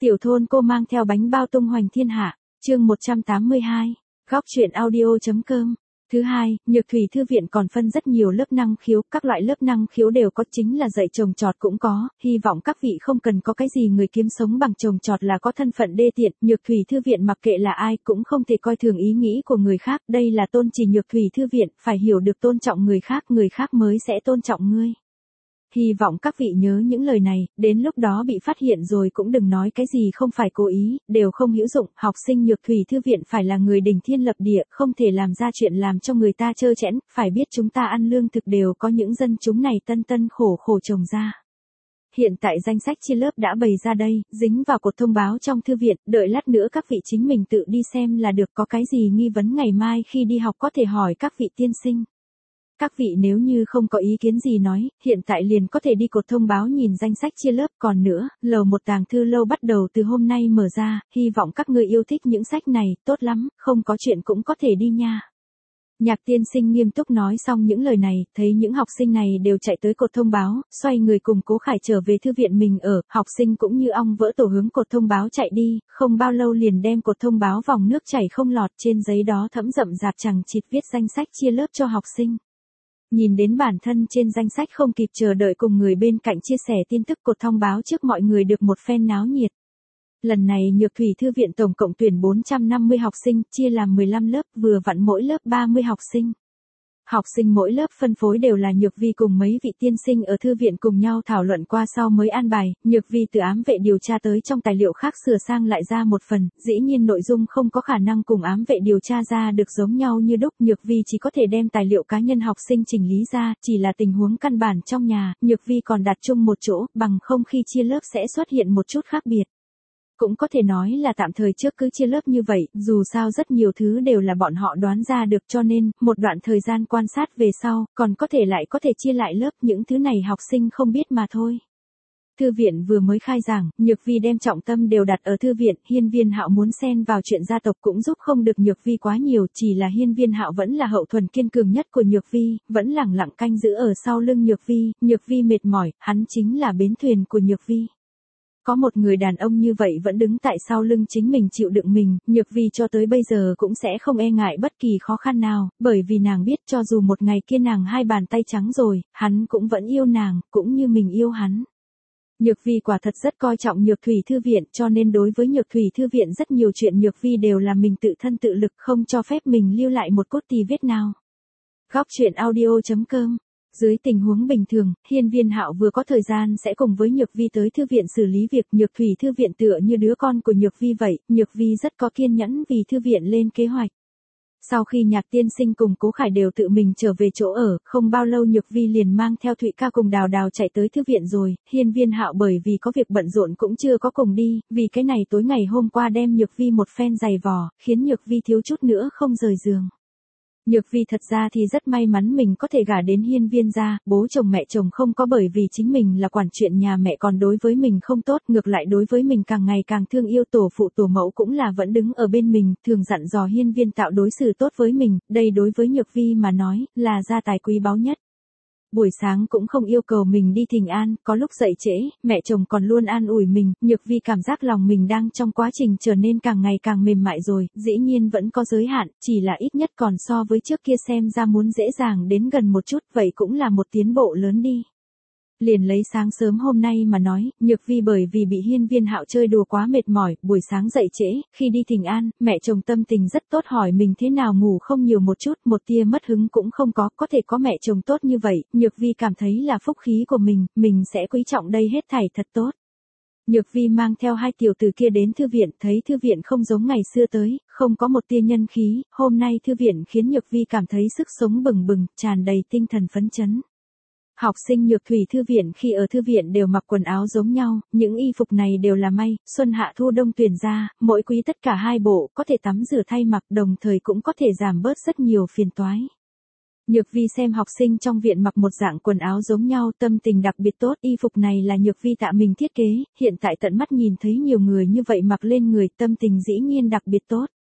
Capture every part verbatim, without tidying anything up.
Tiểu thôn cô mang theo bánh bao tung hoành thiên hạ, chương một trăm tám mươi hai, góc truyện audio.com. Thứ hai, Nhược Thủy Thư viện còn phân rất nhiều lớp năng khiếu, các loại lớp năng khiếu đều có, chính là dạy trồng trọt cũng có, hy vọng các vị không cần có cái gì người kiếm sống bằng trồng trọt là có thân phận đê tiện, Nhược Thủy Thư viện mặc kệ là ai cũng không thể coi thường ý nghĩ của người khác, đây là tôn chỉ Nhược Thủy Thư viện, phải hiểu được tôn trọng người khác, người khác mới sẽ tôn trọng ngươi. Hy vọng các vị nhớ những lời này, đến lúc đó bị phát hiện rồi cũng đừng nói cái gì không phải cố ý, đều không hữu dụng, học sinh Nhược Thủy Thư viện phải là người đỉnh thiên lập địa, không thể làm ra chuyện làm cho người ta trơ trẽn, phải biết chúng ta ăn lương thực đều có những dân chúng này tân tân khổ khổ trồng ra. Hiện tại danh sách chia lớp đã bày ra đây, dính vào cột thông báo trong thư viện, đợi lát nữa các vị chính mình tự đi xem là được, có cái gì nghi vấn ngày mai khi đi học có thể hỏi các vị tiên sinh. Các vị nếu như không có ý kiến gì nói, hiện tại liền có thể đi cột thông báo nhìn danh sách chia lớp, còn nữa, lầu một tàng thư lâu bắt đầu từ hôm nay mở ra, hy vọng các người yêu thích những sách này, tốt lắm, không có chuyện cũng có thể đi nha. Nhạc tiên sinh nghiêm túc nói xong những lời này, thấy những học sinh này đều chạy tới cột thông báo, xoay người cùng Cố Khải trở về thư viện mình ở, học sinh cũng như ong vỡ tổ hướng cột thông báo chạy đi, không bao lâu liền đem cột thông báo vòng nước chảy không lọt, trên giấy đó thẫm rậm rạp chằng chịt viết danh sách chia lớp cho học sinh. Nhìn đến bản thân trên danh sách không kịp chờ đợi cùng người bên cạnh chia sẻ tin tức cột thông báo trước mọi người được một phen náo nhiệt. Lần này Nhược Thủy Thư viện tổng cộng tuyển bốn trăm năm mươi học sinh, chia làm mười lăm lớp, vừa vặn mỗi lớp ba mươi học sinh. Học sinh mỗi lớp phân phối đều là Nhược Vi cùng mấy vị tiên sinh ở thư viện cùng nhau thảo luận qua sau mới an bài, Nhược Vi từ ám vệ điều tra tới trong tài liệu khác sửa sang lại ra một phần, dĩ nhiên nội dung không có khả năng cùng ám vệ điều tra ra được giống nhau như đúc, Nhược Vi chỉ có thể đem tài liệu cá nhân học sinh chỉnh lý ra, chỉ là tình huống căn bản trong nhà, Nhược Vi còn đặt chung một chỗ, bằng không khi chia lớp sẽ xuất hiện một chút khác biệt. Cũng có thể nói là tạm thời trước cứ chia lớp như vậy, dù sao rất nhiều thứ đều là bọn họ đoán ra được cho nên, một đoạn thời gian quan sát về sau, còn có thể lại có thể chia lại lớp, những thứ này học sinh không biết mà thôi. Thư viện vừa mới khai giảng, Nhược Vi đem trọng tâm đều đặt ở thư viện, Hiên Viên Hạo muốn xen vào chuyện gia tộc cũng giúp không được Nhược Vi quá nhiều, chỉ là Hiên Viên Hạo vẫn là hậu thuần kiên cường nhất của Nhược Vi, vẫn lẳng lặng canh giữ ở sau lưng Nhược Vi, Nhược Vi mệt mỏi, hắn chính là bến thuyền của Nhược Vi. Có một người đàn ông như vậy vẫn đứng tại sau lưng chính mình chịu đựng mình, Nhược Vi cho tới bây giờ cũng sẽ không e ngại bất kỳ khó khăn nào, bởi vì nàng biết cho dù một ngày kia nàng hai bàn tay trắng rồi, hắn cũng vẫn yêu nàng, cũng như mình yêu hắn. Nhược Vi quả thật rất coi trọng Nhược Thủy Thư viện, cho nên đối với Nhược Thủy Thư viện rất nhiều chuyện Nhược Vi đều là mình tự thân tự lực, không cho phép mình lưu lại một cốt tì vết nào. Góc truyện audio.com. Dưới tình huống bình thường, Hiên Viên Hạo vừa có thời gian sẽ cùng với Nhược Vi tới thư viện xử lý việc, Nhược Thủy Thư viện tựa như đứa con của Nhược Vi vậy, Nhược Vi rất có kiên nhẫn vì thư viện lên kế hoạch. Sau khi Nhạc tiên sinh cùng Cố Khải đều tự mình trở về chỗ ở, không bao lâu Nhược Vi liền mang theo Thụy ca cùng Đào Đào chạy tới thư viện rồi, Hiên Viên Hạo bởi vì có việc bận rộn cũng chưa có cùng đi, vì cái này tối ngày hôm qua đem Nhược Vi một phen giày vò, khiến Nhược Vi thiếu chút nữa không rời giường. Nhược Vi thật ra thì rất may mắn mình có thể gả đến Hiên Viên gia, bố chồng mẹ chồng không có bởi vì chính mình là quản chuyện nhà mẹ còn đối với mình không tốt, ngược lại đối với mình càng ngày càng thương yêu, tổ phụ tổ mẫu cũng là vẫn đứng ở bên mình, thường dặn dò Hiên Viên tạo đối xử tốt với mình, đây đối với Nhược Vi mà nói, là gia tài quý báu nhất. Buổi sáng cũng không yêu cầu mình đi thỉnh an, có lúc dậy trễ, mẹ chồng còn luôn an ủi mình, Nhược Vi cảm giác lòng mình đang trong quá trình trở nên càng ngày càng mềm mại rồi, dĩ nhiên vẫn có giới hạn, chỉ là ít nhất còn so với trước kia xem ra muốn dễ dàng đến gần một chút, vậy cũng là một tiến bộ lớn đi. Liền lấy sáng sớm hôm nay mà nói, Nhược Vi bởi vì bị Hiên Viên Hạo chơi đùa quá mệt mỏi, buổi sáng dậy trễ, khi đi thỉnh an, mẹ chồng tâm tình rất tốt hỏi mình thế nào ngủ không nhiều một chút, một tia mất hứng cũng không có, có thể có mẹ chồng tốt như vậy, Nhược Vi cảm thấy là phúc khí của mình, mình sẽ quý trọng đây hết thảy thật tốt. Nhược Vi mang theo hai tiểu tử kia đến thư viện, thấy thư viện không giống ngày xưa tới, không có một tia nhân khí, hôm nay thư viện khiến Nhược Vi cảm thấy sức sống bừng bừng, tràn đầy tinh thần phấn chấn. Học sinh Nhược Thủy Thư viện khi ở thư viện đều mặc quần áo giống nhau, những y phục này đều là may, xuân hạ thu đông tuyển ra, mỗi quý tất cả hai bộ, có thể tắm rửa thay mặc, đồng thời cũng có thể giảm bớt rất nhiều phiền toái. Nhược Vi xem học sinh trong viện mặc một dạng quần áo giống nhau, tâm tình đặc biệt tốt, y phục này là Nhược Vi tạ mình thiết kế, hiện tại tận mắt nhìn thấy nhiều người như vậy mặc lên người, tâm tình dĩ nhiên đặc biệt tốt.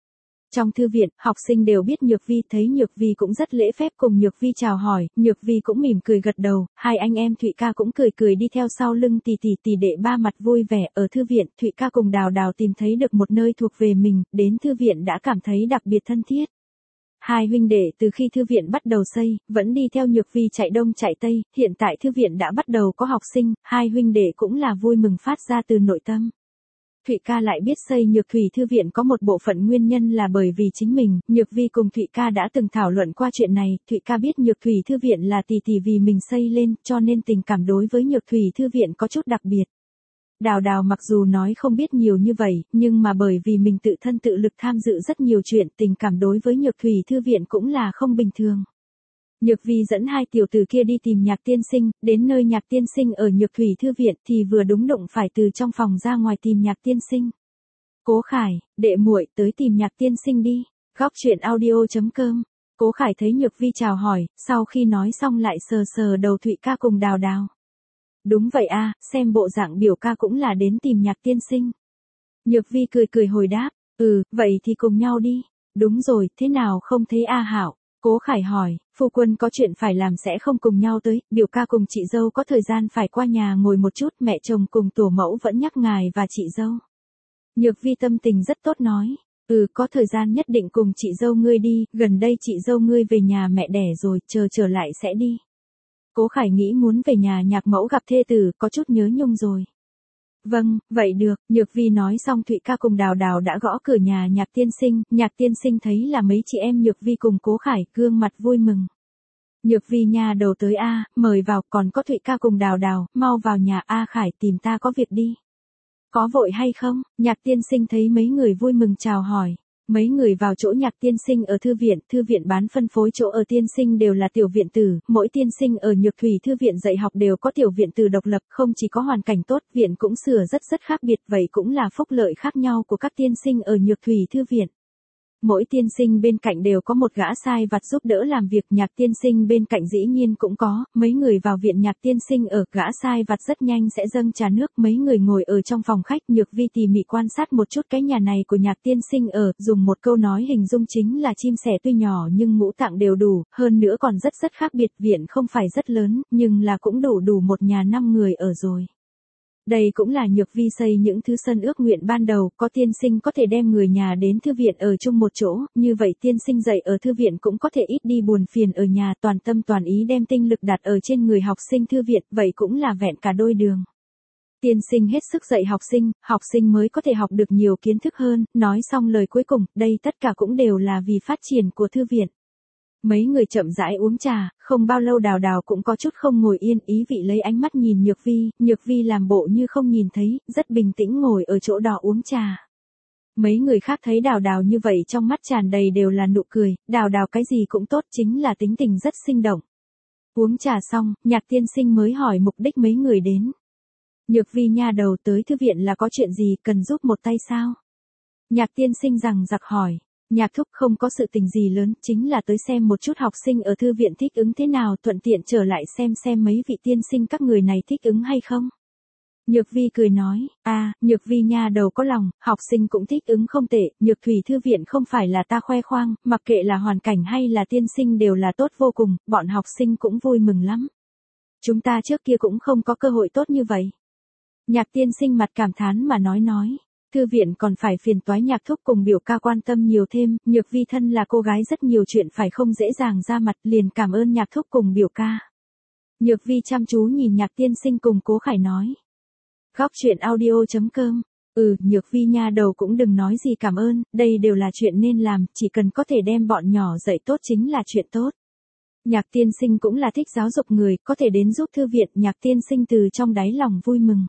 Trong thư viện, học sinh đều biết Nhược Vi, thấy Nhược Vi cũng rất lễ phép cùng Nhược Vi chào hỏi, Nhược Vi cũng mỉm cười gật đầu, hai anh em Thụy ca cũng cười cười đi theo sau lưng tỷ tỷ tỷ đệ ba mặt vui vẻ. Ở thư viện, Thụy ca cùng Đào Đào tìm thấy được một nơi thuộc về mình, đến thư viện đã cảm thấy đặc biệt thân thiết. Hai huynh đệ từ khi thư viện bắt đầu xây, vẫn đi theo Nhược Vi chạy đông chạy tây, hiện tại thư viện đã bắt đầu có học sinh, hai huynh đệ cũng là vui mừng phát ra từ nội tâm. Thụy ca lại biết xây Nhược Thủy thư viện có một bộ phận nguyên nhân là bởi vì chính mình, Nhược Vi cùng Thụy ca đã từng thảo luận qua chuyện này, Thụy ca biết Nhược Thủy thư viện là tỷ tỷ vì mình xây lên, cho nên tình cảm đối với Nhược Thủy thư viện có chút đặc biệt. Đào Đào mặc dù nói không biết nhiều như vậy, nhưng mà bởi vì mình tự thân tự lực tham dự rất nhiều chuyện, tình cảm đối với Nhược Thủy thư viện cũng là không bình thường. Nhược Vi dẫn hai tiểu tử kia đi tìm Nhạc tiên sinh, đến nơi Nhạc tiên sinh ở Nhược Thủy thư viện thì vừa đúng đụng phải từ trong phòng ra ngoài tìm Nhạc tiên sinh. Cố Khải, đệ muội tới tìm Nhạc tiên sinh đi. Góc truyện audio chấm com. Cố Khải thấy Nhược Vi chào hỏi, sau khi nói xong lại sờ sờ đầu Thụy ca cùng Đào Đào. Đúng vậy a, xem bộ dạng biểu ca cũng là đến tìm Nhạc tiên sinh. Nhược Vi cười cười hồi đáp, ừ, vậy thì cùng nhau đi. Đúng rồi, thế nào không thấy A Hảo? Cố Khải hỏi, phu quân có chuyện phải làm sẽ không cùng nhau tới, biểu ca cùng chị dâu có thời gian phải qua nhà ngồi một chút, mẹ chồng cùng tổ mẫu vẫn nhắc ngài và chị dâu. Nhược Vi tâm tình rất tốt nói, ừ, có thời gian nhất định cùng chị dâu ngươi đi, gần đây chị dâu ngươi về nhà mẹ đẻ rồi, chờ trở lại sẽ đi. Cố Khải nghĩ muốn về nhà Nhạc mẫu gặp thê tử, có chút nhớ nhung rồi. Vâng, vậy được, Nhược Vi nói xong Thụy ca cùng Đào Đào đã gõ cửa nhà Nhạc tiên sinh, Nhạc tiên sinh thấy là mấy chị em Nhược Vi cùng Cố Khải, gương mặt vui mừng. Nhược Vi nha đầu tới a, mời vào, còn có Thụy ca cùng Đào Đào, mau vào nhà a Khải tìm ta có việc đi. Có vội hay không? Nhạc tiên sinh thấy mấy người vui mừng chào hỏi. Mấy người vào chỗ Nhạc tiên sinh ở thư viện, thư viện bán phân phối chỗ ở tiên sinh đều là tiểu viện tử, mỗi tiên sinh ở Nhược Thủy thư viện dạy học đều có tiểu viện tử độc lập, không chỉ có hoàn cảnh tốt, viện cũng sửa rất rất khác biệt, vậy cũng là phúc lợi khác nhau của các tiên sinh ở Nhược Thủy thư viện. Mỗi tiên sinh bên cạnh đều có một gã sai vặt giúp đỡ làm việc, Nhạc tiên sinh bên cạnh dĩ nhiên cũng có, mấy người vào viện Nhạc tiên sinh ở, gã sai vặt rất nhanh sẽ dâng trà nước, mấy người ngồi ở trong phòng khách, Nhược Vi tỉ mỉ quan sát một chút cái nhà này của Nhạc tiên sinh ở, dùng một câu nói hình dung chính là chim sẻ tuy nhỏ nhưng ngũ tạng đều đủ, hơn nữa còn rất rất khác biệt, viện không phải rất lớn, nhưng là cũng đủ đủ một nhà năm người ở rồi. Đây cũng là Nhược Vi xây những thứ sân ước nguyện ban đầu, có tiên sinh có thể đem người nhà đến thư viện ở chung một chỗ, như vậy tiên sinh dạy ở thư viện cũng có thể ít đi buồn phiền ở nhà, toàn tâm toàn ý đem tinh lực đặt ở trên người học sinh thư viện, vậy cũng là vẹn cả đôi đường. Tiên sinh hết sức dạy học sinh, học sinh mới có thể học được nhiều kiến thức hơn, nói xong lời cuối cùng, đây tất cả cũng đều là vì phát triển của thư viện. Mấy người chậm rãi uống trà, không bao lâu Đào Đào cũng có chút không ngồi yên, ý vị lấy ánh mắt nhìn Nhược Vi, Nhược Vi làm bộ như không nhìn thấy, rất bình tĩnh ngồi ở chỗ đó uống trà. Mấy người khác thấy Đào Đào như vậy trong mắt tràn đầy đều là nụ cười, Đào Đào cái gì cũng tốt, chính là tính tình rất sinh động. Uống trà xong, Nhạc tiên sinh mới hỏi mục đích mấy người đến. Nhược Vi nha đầu tới thư viện là có chuyện gì, cần giúp một tay sao? Nhạc tiên sinh rằng giặc hỏi. Nhạc thúc không có sự tình gì lớn, chính là tới xem một chút học sinh ở thư viện thích ứng thế nào, thuận tiện trở lại xem xem mấy vị tiên sinh các người này thích ứng hay không. Nhược Vi cười nói, a, à, Nhược Vi nha đầu có lòng, học sinh cũng thích ứng không tệ, Nhược Thủy thư viện không phải là ta khoe khoang, mặc kệ là hoàn cảnh hay là tiên sinh đều là tốt vô cùng, bọn học sinh cũng vui mừng lắm. Chúng ta trước kia cũng không có cơ hội tốt như vậy. Nhạc tiên sinh mặt cảm thán mà nói nói. Thư viện còn phải phiền toái Nhạc thúc cùng biểu ca quan tâm nhiều thêm, Nhược Vi thân là cô gái rất nhiều chuyện phải không dễ dàng ra mặt, liền cảm ơn Nhạc thúc cùng biểu ca. Nhược Vi chăm chú nhìn Nhạc tiên sinh cùng Cố Khải nói. Góc truyện audio chấm com. Ừ, Nhược Vi nha đầu cũng đừng nói gì cảm ơn, đây đều là chuyện nên làm, chỉ cần có thể đem bọn nhỏ dạy tốt chính là chuyện tốt. Nhạc tiên sinh cũng là thích giáo dục người, có thể đến giúp thư viện, Nhạc tiên sinh từ trong đáy lòng vui mừng.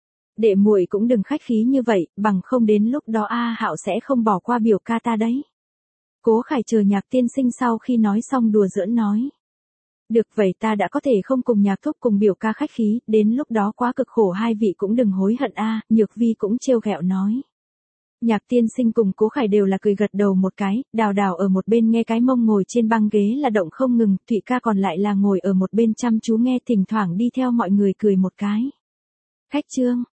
Đệ muội cũng đừng khách khí như vậy, bằng không đến lúc đó A Hạo sẽ không bỏ qua biểu ca ta đấy. Cố Khải chờ Nhạc tiên sinh sau khi nói xong đùa giỡn nói. Được vậy ta đã có thể không cùng Nhạc thúc cùng biểu ca khách khí, đến lúc đó quá cực khổ hai vị cũng đừng hối hận a. Nhược Vi cũng trêu ghẹo nói. Nhạc tiên sinh cùng Cố Khải đều là cười gật đầu một cái, Đào Đào ở một bên nghe cái mông ngồi trên băng ghế là động không ngừng, Thụy ca còn lại là ngồi ở một bên chăm chú nghe, thỉnh thoảng đi theo mọi người cười một cái. Khách chương